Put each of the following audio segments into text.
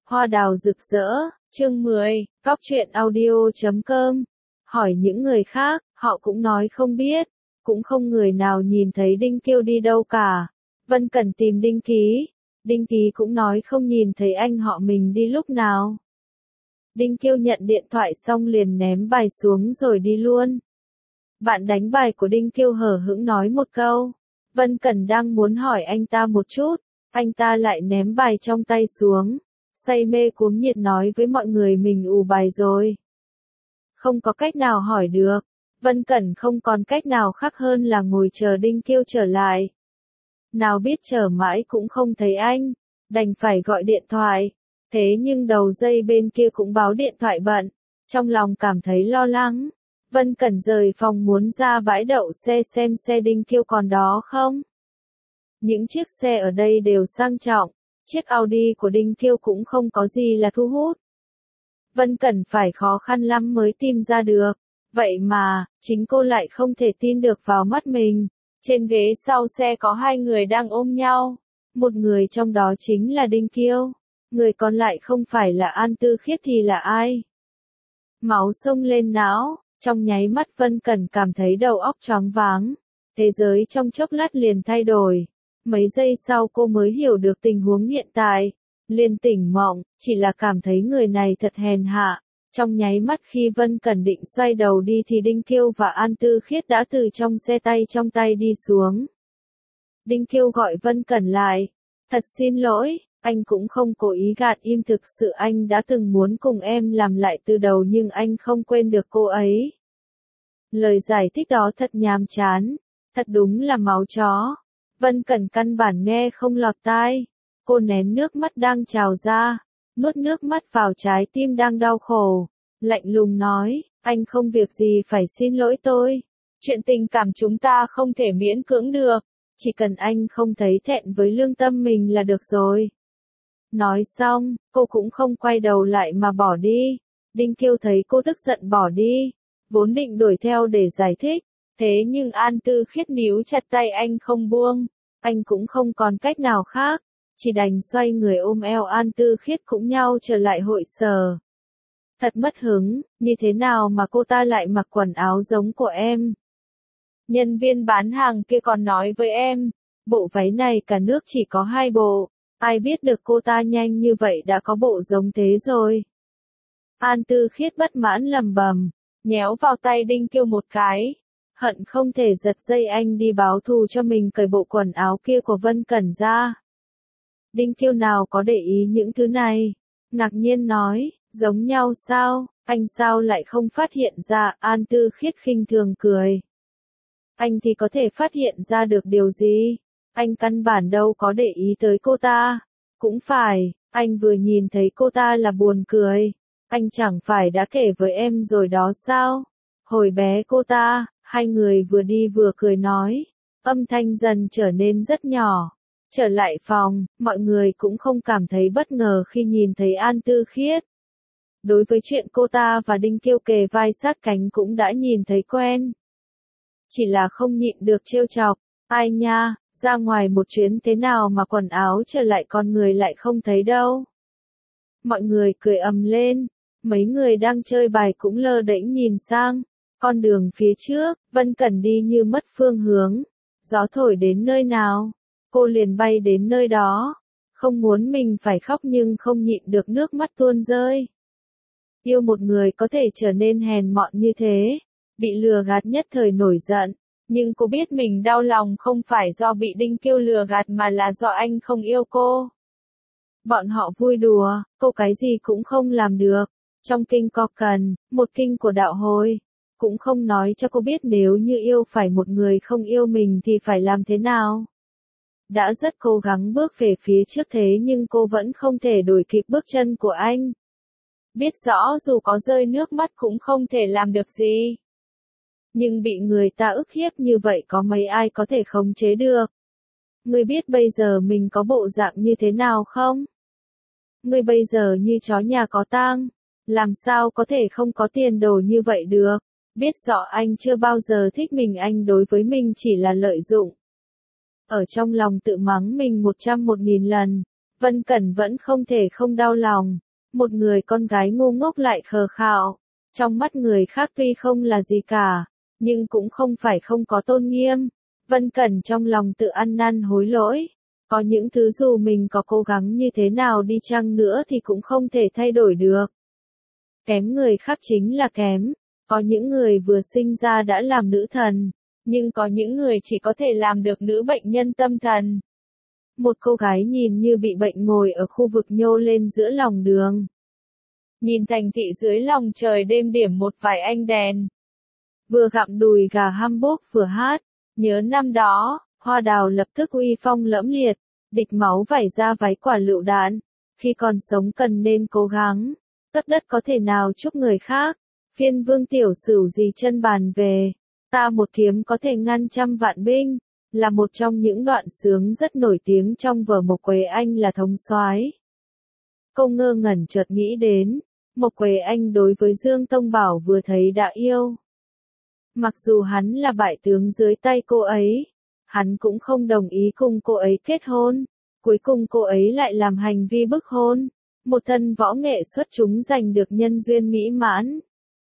Hoa đào rực rỡ, chương 10, Góc truyện audio.com. Hỏi những người khác, họ cũng nói không biết, cũng không người nào nhìn thấy Đinh Kiêu đi đâu cả. Vân Cẩn tìm Đinh Ký, Đinh Ký cũng nói không nhìn thấy anh họ mình đi lúc nào. Đinh Kiêu nhận điện thoại xong liền ném bài xuống rồi đi luôn. Bạn đánh bài của Đinh Kiêu hờ hững nói một câu. Vân Cẩn đang muốn hỏi anh ta một chút, anh ta lại ném bài trong tay xuống. Say mê cuống nhiệt nói với mọi người mình ù bài rồi. Không có cách nào hỏi được, Vân Cẩn không còn cách nào khác hơn là ngồi chờ Đinh Kiêu trở lại. Nào biết chờ mãi cũng không thấy anh, đành phải gọi điện thoại. Thế nhưng đầu dây bên kia cũng báo điện thoại bận, trong lòng cảm thấy lo lắng. Vân Cẩn rời phòng muốn ra bãi đậu xe xem xe Đinh Kiêu còn đó không. Những chiếc xe ở đây đều sang trọng, chiếc Audi của Đinh Kiêu cũng không có gì là thu hút. Vân Cẩn phải khó khăn lắm mới tìm ra được, vậy mà, chính cô lại không thể tin được vào mắt mình. Trên ghế sau xe có hai người đang ôm nhau, một người trong đó chính là Đinh Kiêu, người còn lại không phải là An Tư Khiết thì là ai? Máu xông lên não, trong nháy mắt Vân Cẩn cảm thấy đầu óc choáng váng, thế giới trong chốc lát liền thay đổi. Mấy giây sau cô mới hiểu được tình huống hiện tại, liền tỉnh mộng, chỉ là cảm thấy người này thật hèn hạ. Trong nháy mắt khi Vân Cẩn định xoay đầu đi thì Đinh Kiêu và An Tư Khiết đã từ trong xe trong tay đi xuống. Đinh Kiêu gọi Vân Cẩn lại, thật xin lỗi, anh cũng không cố ý gạt im, thực sự anh đã từng muốn cùng em làm lại từ đầu nhưng anh không quên được cô ấy. Lời giải thích đó thật nhàm chán, thật đúng là máu chó. Vân Cẩn căn bản nghe không lọt tai, cô nén nước mắt đang trào ra, nuốt nước mắt vào trái tim đang đau khổ, lạnh lùng nói, anh không việc gì phải xin lỗi tôi. Chuyện tình cảm chúng ta không thể miễn cưỡng được, chỉ cần anh không thấy thẹn với lương tâm mình là được rồi. Nói xong, cô cũng không quay đầu lại mà bỏ đi. Đinh Kiêu thấy cô tức giận bỏ đi, vốn định đuổi theo để giải thích. Thế nhưng An Tư Khiết níu chặt tay anh không buông, anh cũng không còn cách nào khác, chỉ đành xoay người ôm eo An Tư Khiết cũng nhau trở lại hội sở. Thật mất hứng, như thế nào mà cô ta lại mặc quần áo giống của em? Nhân viên bán hàng kia còn nói với em, bộ váy này cả nước chỉ có 2 bộ, ai biết được cô ta nhanh như vậy đã có bộ giống thế rồi. An Tư Khiết bất mãn lầm bầm, nhéo vào tay Đinh Kiêu một cái. Hận không thể giật dây anh đi báo thù cho mình cởi bộ quần áo kia của Vân Cẩn ra. Đinh Kiêu nào có để ý những thứ này, ngạc nhiên nói, giống nhau sao, anh sao lại không phát hiện ra? An Tư Khiết khinh thường cười. Anh thì có thể phát hiện ra được điều gì, anh căn bản đâu có để ý tới cô ta. Cũng phải, anh vừa nhìn thấy cô ta là buồn cười, anh chẳng phải đã kể với em rồi đó sao? Hồi bé cô ta, hai người vừa đi vừa cười nói, âm thanh dần trở nên rất nhỏ. Trở lại phòng, mọi người cũng không cảm thấy bất ngờ khi nhìn thấy An Tư Khiết. Đối với chuyện cô ta và Đinh Kiêu kề vai sát cánh cũng đã nhìn thấy quen. Chỉ là không nhịn được trêu chọc, ai nha, ra ngoài một chuyến thế nào mà quần áo trở lại con người lại không thấy đâu. Mọi người cười ầm lên, mấy người đang chơi bài cũng lơ đễnh nhìn sang. Con đường phía trước, Vân Cẩn đi như mất phương hướng. Gió thổi đến nơi nào, cô liền bay đến nơi đó. Không muốn mình phải khóc nhưng không nhịn được nước mắt tuôn rơi. Yêu một người có thể trở nên hèn mọn như thế, bị lừa gạt nhất thời nổi giận. Nhưng cô biết mình đau lòng không phải do bị Đinh Kiêu lừa gạt mà là do anh không yêu cô. Bọn họ vui đùa, cô cái gì cũng không làm được. Trong kinh có cần, một kinh của đạo hồi, cũng không nói cho cô biết nếu như yêu phải một người không yêu mình thì phải làm thế nào. Đã rất cố gắng bước về phía trước thế nhưng cô vẫn không thể đuổi kịp bước chân của anh. Biết rõ dù có rơi nước mắt cũng không thể làm được gì. Nhưng bị người ta ức hiếp như vậy có mấy ai có thể khống chế được. Ngươi biết bây giờ mình có bộ dạng như thế nào không? Ngươi bây giờ như chó nhà có tang, làm sao có thể không có tiền đồ như vậy được? Biết rõ anh chưa bao giờ thích mình, anh đối với mình chỉ là lợi dụng. Ở trong lòng tự mắng mình 101.000 lần, Vân Cẩn vẫn không thể không đau lòng. Một người con gái ngu ngốc lại khờ khạo. Trong mắt người khác tuy không là gì cả, nhưng cũng không phải không có tôn nghiêm. Vân Cẩn trong lòng tự ăn năn hối lỗi. Có những thứ dù mình có cố gắng như thế nào đi chăng nữa thì cũng không thể thay đổi được. Kém người khác chính là kém. Có những người vừa sinh ra đã làm nữ thần, nhưng có những người chỉ có thể làm được nữ bệnh nhân tâm thần. Một cô gái nhìn như bị bệnh ngồi ở khu vực nhô lên giữa lòng đường. Nhìn thành thị dưới lòng trời đêm điểm một vài ánh đèn. Vừa gặm đùi gà Hamburg vừa hát. Nhớ năm đó, Hoa Đào lập tức uy phong lẫm liệt, địch máu vảy ra váy quả lựu đạn. Khi còn sống cần nên cố gắng. Tất đất có thể nào chúc người khác. Phiên vương tiểu sửu gì chân bàn về. Ta một kiếm có thể ngăn trăm vạn binh. Là một trong những đoạn sướng rất nổi tiếng trong vở Mộc Quế Anh là thống soái. Cô ngơ ngẩn chợt nghĩ đến, Mộc Quế Anh đối với Dương Tông Bảo vừa thấy đã yêu. Mặc dù hắn là bại tướng dưới tay cô ấy, hắn cũng không đồng ý cùng cô ấy kết hôn. Cuối cùng cô ấy lại làm hành vi bức hôn. Một thân võ nghệ xuất chúng giành được nhân duyên mỹ mãn.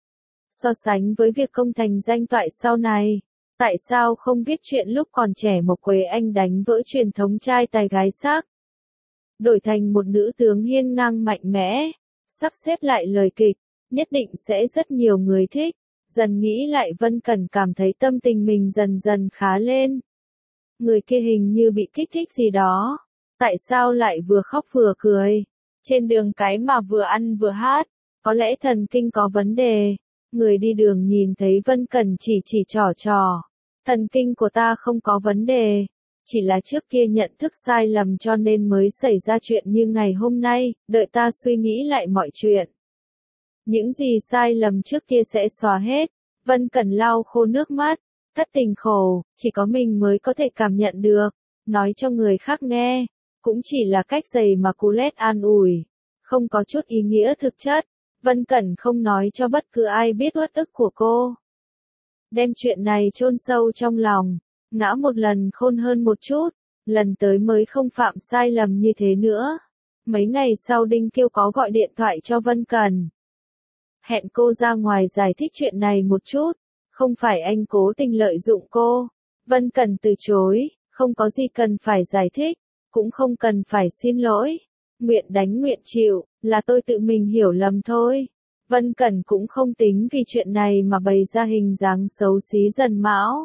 So sánh với việc công thành danh toại sau này, tại sao không viết chuyện lúc còn trẻ Mộc Quế Anh đánh vỡ truyền thống trai tài gái sắc? Đổi thành một nữ tướng hiên ngang mạnh mẽ, sắp xếp lại lời kịch, nhất định sẽ rất nhiều người thích. Dần nghĩ lại Vân Cẩn cảm thấy tâm tình mình dần dần khá lên. Người kia hình như bị kích thích gì đó. Tại sao lại vừa khóc vừa cười? Trên đường cái mà vừa ăn vừa hát, có lẽ thần kinh có vấn đề. Người đi đường nhìn thấy Vân Cẩn chỉ trò. Thần kinh của ta không có vấn đề. Chỉ là trước kia nhận thức sai lầm cho nên mới xảy ra chuyện như ngày hôm nay, đợi ta suy nghĩ lại mọi chuyện. Những gì sai lầm trước kia sẽ xóa hết. Vân Cẩn lau khô nước mắt, thất tình khổ, chỉ có mình mới có thể cảm nhận được. Nói cho người khác nghe, cũng chỉ là cách giày mà Colette an ủi. Không có chút ý nghĩa thực chất. Vân Cẩn không nói cho bất cứ ai biết uất ức của cô. Đem chuyện này chôn sâu trong lòng, ngã một lần khôn hơn một chút, lần tới mới không phạm sai lầm như thế nữa. Mấy ngày sau Đinh Kiêu có gọi điện thoại cho Vân Cẩn. Hẹn cô ra ngoài giải thích chuyện này một chút, không phải anh cố tình lợi dụng cô. Vân Cẩn từ chối, không có gì cần phải giải thích, cũng không cần phải xin lỗi. Nguyện đánh nguyện chịu, là tôi tự mình hiểu lầm thôi. Vân Cẩn cũng không tính vì chuyện này mà bày ra hình dáng xấu xí dần mão.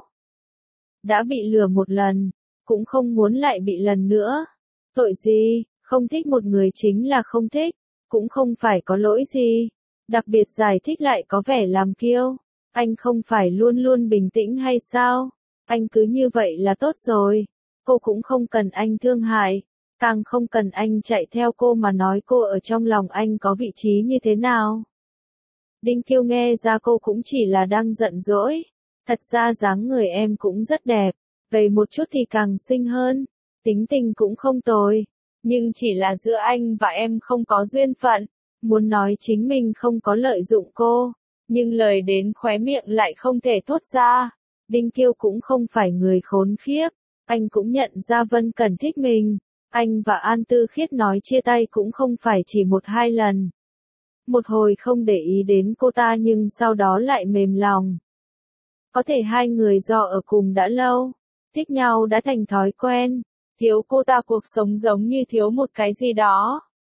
Đã bị lừa một lần, cũng không muốn lại bị lần nữa. Tội gì, không thích một người chính là không thích, cũng không phải có lỗi gì. Đặc biệt giải thích lại có vẻ làm kiêu. Anh không phải luôn luôn bình tĩnh hay sao? Anh cứ như vậy là tốt rồi. Cô cũng không cần anh thương hại. Càng không cần anh chạy theo cô mà nói cô ở trong lòng anh có vị trí như thế nào. Đinh Kiêu nghe ra cô cũng chỉ là đang giận dỗi. Thật ra dáng người em cũng rất đẹp, gầy một chút thì càng xinh hơn. Tính tình cũng không tồi. Nhưng chỉ là giữa anh và em không có duyên phận. Muốn nói chính mình không có lợi dụng cô. Nhưng lời đến khóe miệng lại không thể thốt ra. Đinh Kiêu cũng không phải người khốn khiếp. Anh cũng nhận ra Vân Cẩn thích mình. Anh và An Tư Khiết nói chia tay cũng không phải chỉ một hai lần. Một hồi không để ý đến cô ta nhưng sau đó lại mềm lòng. Có thể hai người do ở cùng đã lâu, thích nhau đã thành thói quen, thiếu cô ta cuộc sống giống như thiếu một cái gì đó.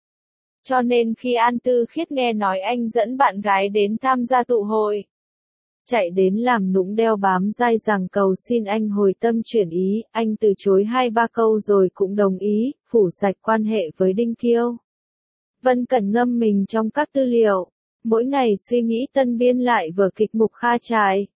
Cho nên khi An Tư Khiết nghe nói anh dẫn bạn gái đến tham gia tụ hội, chạy đến làm nũng đeo bám dai dẳng cầu xin anh hồi tâm chuyển ý, anh từ chối 2-3 câu rồi cũng đồng ý, phủ sạch quan hệ với Đinh Kiêu. Vân Cẩn ngâm mình trong các tư liệu, mỗi ngày suy nghĩ tân biên lại vở kịch Mục Kha Trại.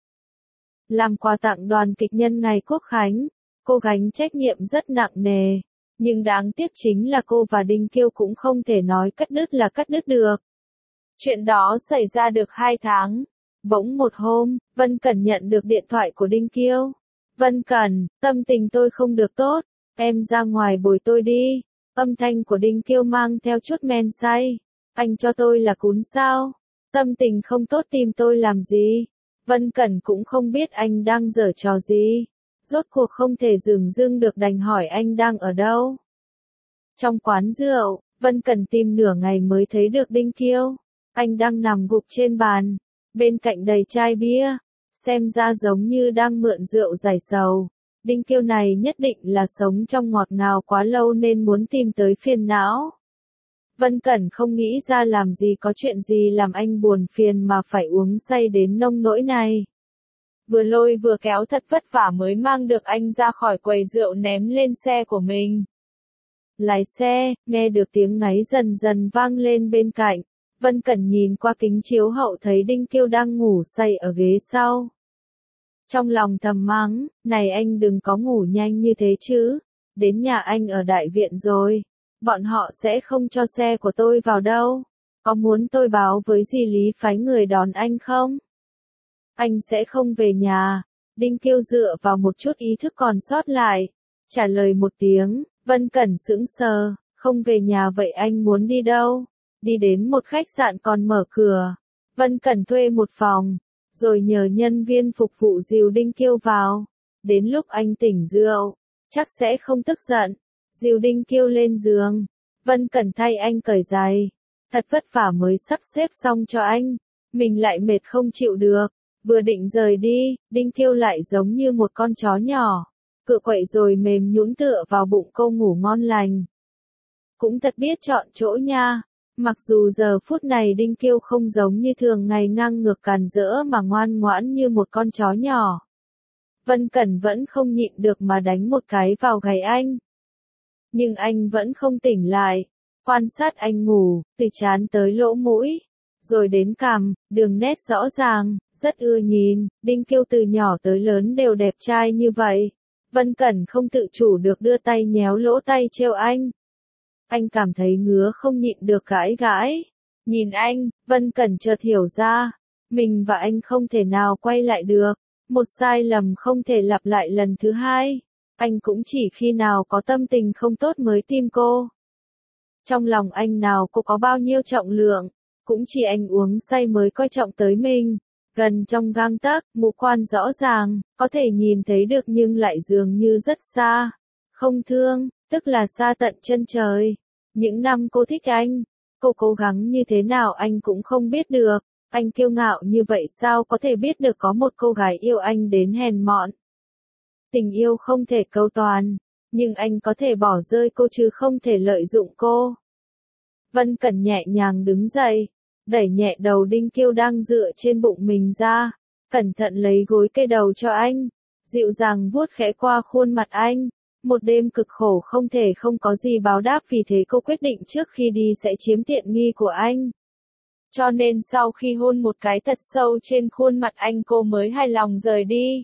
Làm quà tặng đoàn kịch nhân ngày Quốc Khánh, cô gánh trách nhiệm rất nặng nề, nhưng đáng tiếc chính là cô và Đinh Kiêu cũng không thể nói cắt đứt là cắt đứt được. Chuyện đó xảy ra được 2 tháng. Bỗng một hôm, Vân Cẩn nhận được điện thoại của Đinh Kiêu. Vân Cẩn, tâm tình tôi không được tốt, em ra ngoài bồi tôi đi. Âm thanh của Đinh Kiêu mang theo chút men say. Anh cho tôi là cún sao? Tâm tình không tốt tìm tôi làm gì? Vân Cẩn cũng không biết anh đang giở trò gì. Rốt cuộc không thể dửng dưng được đành hỏi anh đang ở đâu. Trong quán rượu, Vân Cẩn tìm nửa ngày mới thấy được Đinh Kiêu. Anh đang nằm gục trên bàn, bên cạnh đầy chai bia, xem ra giống như đang mượn rượu giải sầu. Đinh Kiêu này nhất định là sống trong ngọt ngào quá lâu nên muốn tìm tới phiền não. Vân Cẩn không nghĩ ra làm gì có chuyện gì làm anh buồn phiền mà phải uống say đến nông nỗi này. Vừa lôi vừa kéo thật vất vả mới mang được anh ra khỏi quầy rượu ném lên xe của mình. Lái xe, nghe được tiếng ngáy dần dần vang lên bên cạnh. Vân Cẩn nhìn qua kính chiếu hậu thấy Đinh Kiêu đang ngủ say ở ghế sau. Trong lòng thầm mắng, này anh đừng có ngủ nhanh như thế chứ. Đến nhà anh ở đại viện rồi. Bọn họ sẽ không cho xe của tôi vào đâu. Có muốn tôi báo với dì Lý phái người đón anh không? Anh sẽ không về nhà. Đinh Kiêu dựa vào một chút ý thức còn sót lại. Trả lời một tiếng, Vân Cẩn sững sờ, không về nhà vậy anh muốn đi đâu? Đi đến một khách sạn còn mở cửa. Vân Cẩn thuê một phòng, rồi nhờ nhân viên phục vụ dìu Đinh Kiêu vào. Đến lúc anh tỉnh rượu, chắc sẽ không tức giận. Dìu Đinh Kiêu lên giường. Vân Cẩn thay anh cởi giày. Thật vất vả mới sắp xếp xong cho anh. Mình lại mệt không chịu được. Vừa định rời đi, Đinh Kiêu lại giống như một con chó nhỏ. Cựa quậy rồi mềm nhũn tựa vào bụng cô ngủ ngon lành. Cũng thật biết chọn chỗ nha. Mặc dù giờ phút này Đinh Kiêu không giống như thường ngày ngang ngược càn rỡ mà ngoan ngoãn như một con chó nhỏ. Vân Cẩn vẫn không nhịn được mà đánh một cái vào gáy anh. Nhưng anh vẫn không tỉnh lại. Quan sát anh ngủ, từ trán tới lỗ mũi, rồi đến cằm, đường nét rõ ràng, rất ưa nhìn. Đinh Kiêu từ nhỏ tới lớn đều đẹp trai như vậy. Vân Cẩn không tự chủ được đưa tay nhéo lỗ tay trêu anh. Anh cảm thấy ngứa không nhịn được gãi gãi. Nhìn anh, Vân Cẩn chợt hiểu ra. Mình và anh không thể nào quay lại được. Một sai lầm không thể lặp lại lần thứ hai. Anh cũng chỉ khi nào có tâm tình không tốt mới tìm cô. Trong lòng anh nào cô có bao nhiêu trọng lượng. Cũng chỉ anh uống say mới coi trọng tới mình. Gần trong gang tấc, ngũ quan rõ ràng, có thể nhìn thấy được nhưng lại dường như rất xa. Không thương, tức là xa tận chân trời. Những năm cô thích anh, cô cố gắng như thế nào anh cũng không biết được. Anh kiêu ngạo như vậy sao có thể biết được có một cô gái yêu anh đến hèn mọn. Tình yêu không thể cầu toàn, nhưng anh có thể bỏ rơi cô chứ không thể lợi dụng cô. Vân Cẩn nhẹ nhàng đứng dậy, đẩy nhẹ đầu Đinh Kiêu đang dựa trên bụng mình ra, cẩn thận lấy gối kê đầu cho anh, dịu dàng vuốt khẽ qua khuôn mặt anh. Một đêm cực khổ không thể không có gì báo đáp vì thế cô quyết định trước khi đi sẽ chiếm tiện nghi của anh. Cho nên sau khi hôn một cái thật sâu trên khuôn mặt anh cô mới hài lòng rời đi.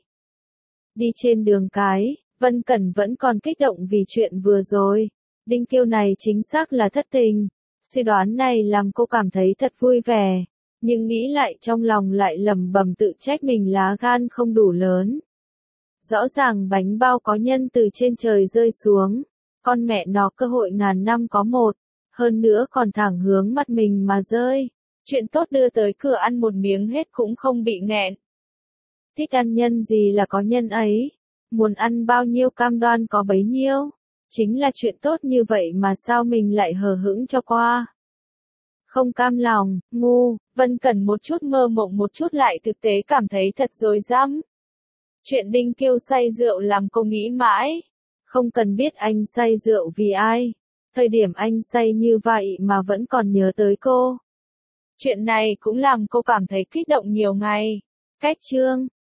Đi trên đường cái, Vân Cẩn vẫn còn kích động vì chuyện vừa rồi. Đinh Kiêu này chính xác là thất tình. Suy đoán này làm cô cảm thấy thật vui vẻ. Nhưng nghĩ lại trong lòng lại lẩm bẩm tự trách mình lá gan không đủ lớn. Rõ ràng bánh bao có nhân từ trên trời rơi xuống. Con mẹ nó cơ hội ngàn năm có một. Hơn nữa còn thẳng hướng mặt mình mà rơi. Chuyện tốt đưa tới cửa ăn một miếng hết cũng không bị nghẹn. Thích ăn nhân gì là có nhân ấy. Muốn ăn bao nhiêu cam đoan có bấy nhiêu. Chính là chuyện tốt như vậy mà sao mình lại hờ hững cho qua. Không cam lòng, ngu, Vân Cẩn một chút mơ mộng một chút lại thực tế cảm thấy thật rối rắm. Chuyện Đinh Kiêu say rượu làm cô nghĩ mãi. Không cần biết anh say rượu vì ai. Thời điểm anh say như vậy mà vẫn còn nhớ tới cô. Chuyện này cũng làm cô cảm thấy kích động nhiều ngày. Cách chương